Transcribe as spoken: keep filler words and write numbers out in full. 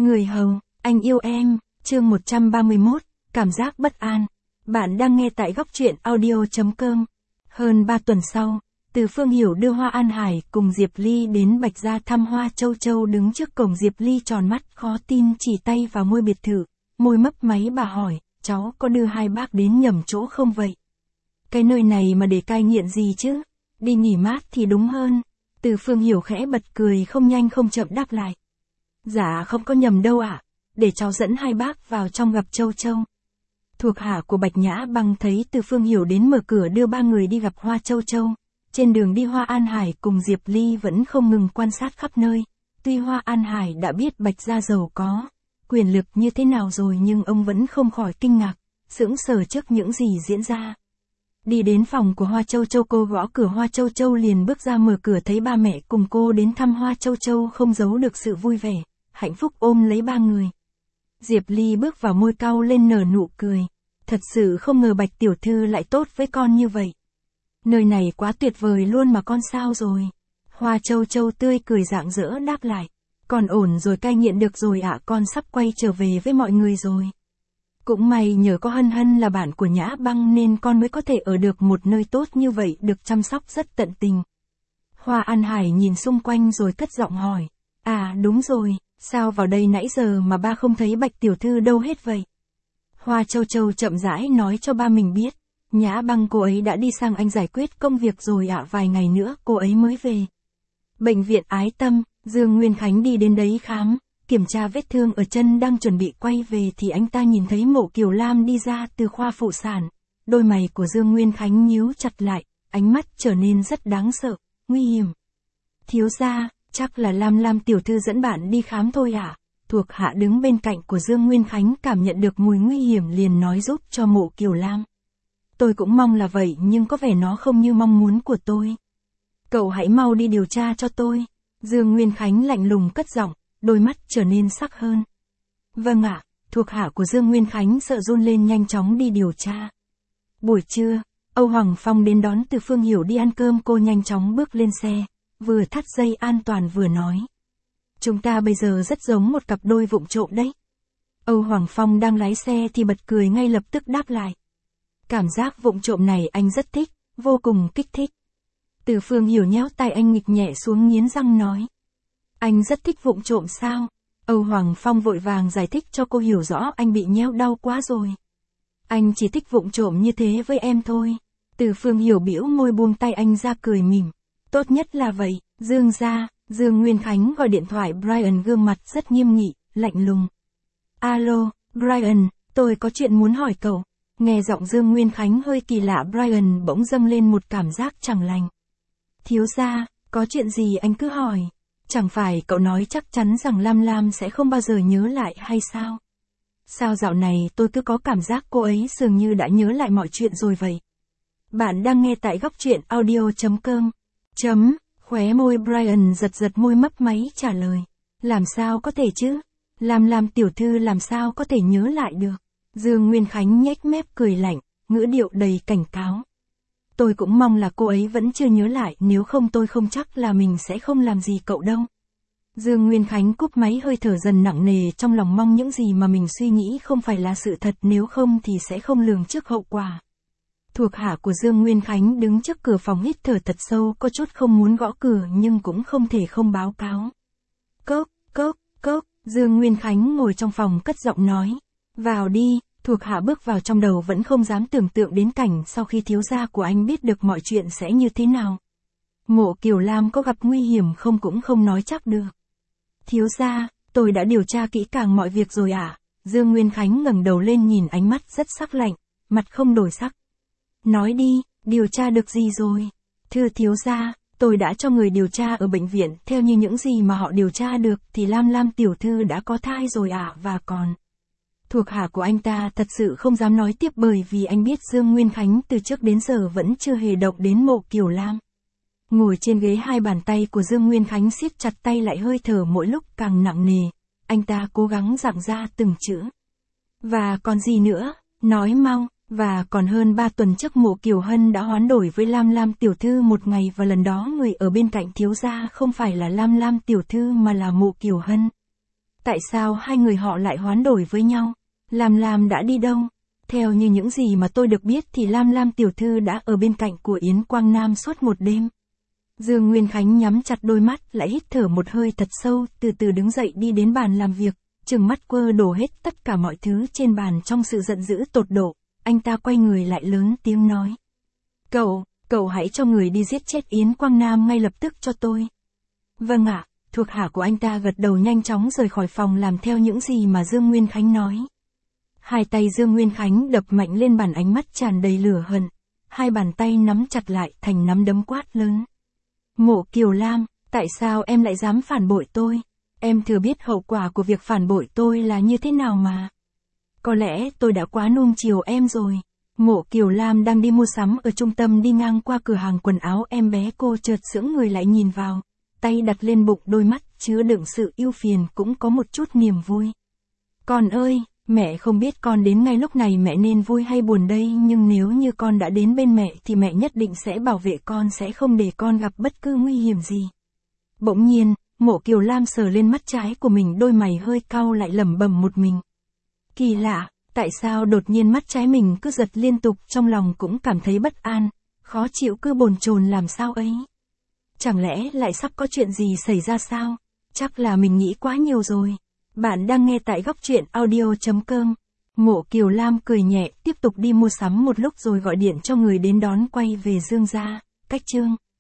Người hầu, anh yêu em, chương một trăm ba mươi mốt, cảm giác bất an. Bạn đang nghe tại góc truyện audio chấm com. Hơn ba tuần sau, Từ Phương Hiểu đưa Hoa An Hải cùng Diệp Ly đến Bạch Gia thăm Hoa Châu Châu. Đứng trước cổng, Diệp Ly tròn mắt khó tin chỉ tay vào ngôi biệt thự, môi mấp máy. Bà hỏi, cháu có đưa hai bác đến nhầm chỗ không vậy? Cái nơi này mà để cai nghiện gì chứ? Đi nghỉ mát thì đúng hơn. Từ Phương Hiểu khẽ bật cười không nhanh không chậm đáp lại. Dạ không có nhầm đâu ạ, để cháu dẫn hai bác vào trong gặp Châu Châu. Thuộc hạ của Bạch Nhã Băng thấy Từ Phương Hiểu đến mở cửa đưa ba người đi gặp Hoa Châu Châu. Trên đường đi, Hoa An Hải cùng Diệp Ly vẫn không ngừng quan sát khắp nơi. Tuy Hoa An Hải đã biết Bạch Gia giàu có, quyền lực như thế nào rồi, nhưng ông vẫn không khỏi kinh ngạc, sững sờ trước những gì diễn ra. Đi đến phòng của Hoa Châu Châu, cô gõ cửa. Hoa Châu Châu liền bước ra mở cửa, thấy ba mẹ cùng cô đến thăm. Hoa Châu Châu không giấu được sự vui vẻ, hạnh phúc ôm lấy ba người. Diệp Ly bước vào, môi cau lên nở nụ cười. Thật sự không ngờ Bạch tiểu thư lại tốt với con như vậy. Nơi này quá tuyệt vời luôn mà con. Sao rồi? Hoa Châu Châu tươi cười rạng rỡ đáp lại. Con ổn rồi, cai nghiện được rồi ạ, con sắp quay trở về với mọi người rồi. Cũng may nhờ có Hân Hân là bạn của Nhã Băng nên con mới có thể ở được một nơi tốt như vậy, được chăm sóc rất tận tình. Hoa An Hải nhìn xung quanh rồi cất giọng hỏi. À đúng rồi, sao vào đây nãy giờ mà ba không thấy Bạch tiểu thư đâu hết vậy? Hoa Châu Châu chậm rãi nói cho ba mình biết. Nhã Băng cô ấy đã đi sang Anh giải quyết công việc rồi ạ, vài ngày nữa cô ấy mới về. Bệnh viện Ái Tâm, Dương Nguyên Khánh đi đến đấy khám, kiểm tra vết thương ở chân, đang chuẩn bị quay về thì anh ta nhìn thấy Mộ Kiều Lam đi ra từ khoa phụ sản. Đôi mày của Dương Nguyên Khánh nhíu chặt lại, ánh mắt trở nên rất đáng sợ, nguy hiểm. Thiếu gia, chắc là Lam Lam tiểu thư dẫn bạn đi khám thôi ạ. Thuộc hạ đứng bên cạnh của Dương Nguyên Khánh cảm nhận được mùi nguy hiểm liền nói giúp cho Mộ Kiều Lam. Tôi cũng mong là vậy, nhưng có vẻ nó không như mong muốn của tôi. Cậu hãy mau đi điều tra cho tôi. Dương Nguyên Khánh lạnh lùng cất giọng, đôi mắt trở nên sắc hơn. Vâng ạ. Thuộc hạ của Dương Nguyên Khánh sợ run lên nhanh chóng đi điều tra. Buổi trưa, Âu Hoàng Phong đến đón Từ Phương Hiểu đi ăn cơm. Cô nhanh chóng bước lên xe, vừa thắt dây an toàn vừa nói. Chúng ta bây giờ rất giống một cặp đôi vụng trộm đấy. Âu Hoàng Phong đang lái xe thì bật cười ngay lập tức đáp lại. Cảm giác vụng trộm này anh rất thích, vô cùng kích thích. Từ Phương Hiểu nhéo tay anh nghịch nhẹ xuống, nghiến răng nói. Anh rất thích vụng trộm sao? Âu Hoàng Phong vội vàng giải thích cho cô hiểu rõ anh bị nhéo đau quá rồi. Anh chỉ thích vụng trộm như thế với em thôi. Từ Phương Hiểu bĩu môi buông tay anh ra cười mỉm. Tốt nhất là vậy. Dương gia, Dương Nguyên Khánh gọi điện thoại. Brian gương mặt rất nghiêm nghị, lạnh lùng. Alo, Brian, tôi có chuyện muốn hỏi cậu. Nghe giọng Dương Nguyên Khánh hơi kỳ lạ, Brian bỗng dâng lên một cảm giác chẳng lành. Thiếu gia, có chuyện gì anh cứ hỏi. Chẳng phải cậu nói chắc chắn rằng Lam Lam sẽ không bao giờ nhớ lại hay sao? Sao dạo này tôi cứ có cảm giác cô ấy dường như đã nhớ lại mọi chuyện rồi vậy? Bạn đang nghe tại góc truyện audio chấm com. Chấm, khóe môi Brian giật giật, môi mấp máy trả lời. Làm sao có thể chứ? Lam Lam tiểu thư làm sao có thể nhớ lại được? Dương Nguyên Khánh nhếch mép cười lạnh, ngữ điệu đầy cảnh cáo. Tôi cũng mong là cô ấy vẫn chưa nhớ lại, nếu không tôi không chắc là mình sẽ không làm gì cậu đâu. Dương Nguyên Khánh cúp máy, hơi thở dần nặng nề, trong lòng mong những gì mà mình suy nghĩ không phải là sự thật, nếu không thì sẽ không lường trước hậu quả. Thuộc hạ của Dương Nguyên Khánh đứng trước cửa phòng hít thở thật sâu, có chút không muốn gõ cửa nhưng cũng không thể không báo cáo. Cốc, cốc, cốc, Dương Nguyên Khánh ngồi trong phòng cất giọng nói. Vào đi. Thuộc hạ bước vào, trong đầu vẫn không dám tưởng tượng đến cảnh sau khi thiếu gia của anh biết được mọi chuyện sẽ như thế nào. Mộ Kiều Lam có gặp nguy hiểm không cũng không nói chắc được. Thiếu gia, tôi đã điều tra kỹ càng mọi việc rồi ạ. À? Dương Nguyên Khánh ngẩng đầu lên nhìn, ánh mắt rất sắc lạnh, mặt không đổi sắc. Nói đi, điều tra được gì rồi? Thưa thiếu gia, tôi đã cho người điều tra ở bệnh viện, theo như những gì mà họ điều tra được thì Lam Lam tiểu thư đã có thai rồi ạ, à, và còn... Thuộc hạ của anh ta thật sự không dám nói tiếp, bởi vì anh biết Dương Nguyên Khánh từ trước đến giờ vẫn chưa hề động đến Mộ Kiều Lam. Ngồi trên ghế, hai bàn tay của Dương Nguyên Khánh siết chặt tay lại, hơi thở mỗi lúc càng nặng nề. Anh ta cố gắng giảng ra từng chữ. Và còn gì nữa, nói mau. Và còn hơn ba tuần trước Mộ Kiều Hân đã hoán đổi với Lam Lam tiểu thư một ngày, và lần đó người ở bên cạnh thiếu gia không phải là Lam Lam tiểu thư mà là Mộ Kiều Hân. Tại sao hai người họ lại hoán đổi với nhau? Lam Lam đã đi đâu? Theo như những gì mà tôi được biết thì Lam Lam tiểu thư đã ở bên cạnh của Yến Quang Nam suốt một đêm. Dương Nguyên Khánh nhắm chặt đôi mắt, lại hít thở một hơi thật sâu, từ từ đứng dậy đi đến bàn làm việc, trừng mắt quơ đổ hết tất cả mọi thứ trên bàn trong sự giận dữ tột độ. Anh ta quay người lại lớn tiếng nói. Cậu, cậu hãy cho người đi giết chết Yến Quang Nam ngay lập tức cho tôi. Vâng ạ, thuộc hạ của anh ta gật đầu nhanh chóng rời khỏi phòng làm theo những gì mà Dương Nguyên Khánh nói. Hai tay Dương Nguyên Khánh đập mạnh lên bàn, ánh mắt tràn đầy lửa hận. Hai bàn tay nắm chặt lại thành nắm đấm quát lớn. Mộ Kiều Lam, tại sao em lại dám phản bội tôi? Em thừa biết hậu quả của việc phản bội tôi là như thế nào mà. Có lẽ tôi đã quá nuông chiều em rồi. Mộ Kiều Lam đang đi mua sắm ở trung tâm, đi ngang qua cửa hàng quần áo em bé, cô chợt sững người lại nhìn vào. Tay đặt lên bụng, đôi mắt chứa đựng sự ưu phiền cũng có một chút niềm vui. Con ơi, mẹ không biết con đến ngay lúc này mẹ nên vui hay buồn đây, nhưng nếu như con đã đến bên mẹ thì mẹ nhất định sẽ bảo vệ con, sẽ không để con gặp bất cứ nguy hiểm gì. Bỗng nhiên, Mộ Kiều Lam sờ lên mắt trái của mình, đôi mày hơi cau lại, lẩm bẩm một mình. Kỳ lạ, tại sao đột nhiên mắt trái mình cứ giật liên tục, trong lòng cũng cảm thấy bất an, khó chịu, cứ bồn chồn làm sao ấy. Chẳng lẽ lại sắp có chuyện gì xảy ra sao? Chắc là mình nghĩ quá nhiều rồi. Bạn đang nghe tại góc truyện audio chấm com. Mộ Kiều Lam cười nhẹ, tiếp tục đi mua sắm một lúc rồi gọi điện cho người đến đón quay về Dương gia. Cách chương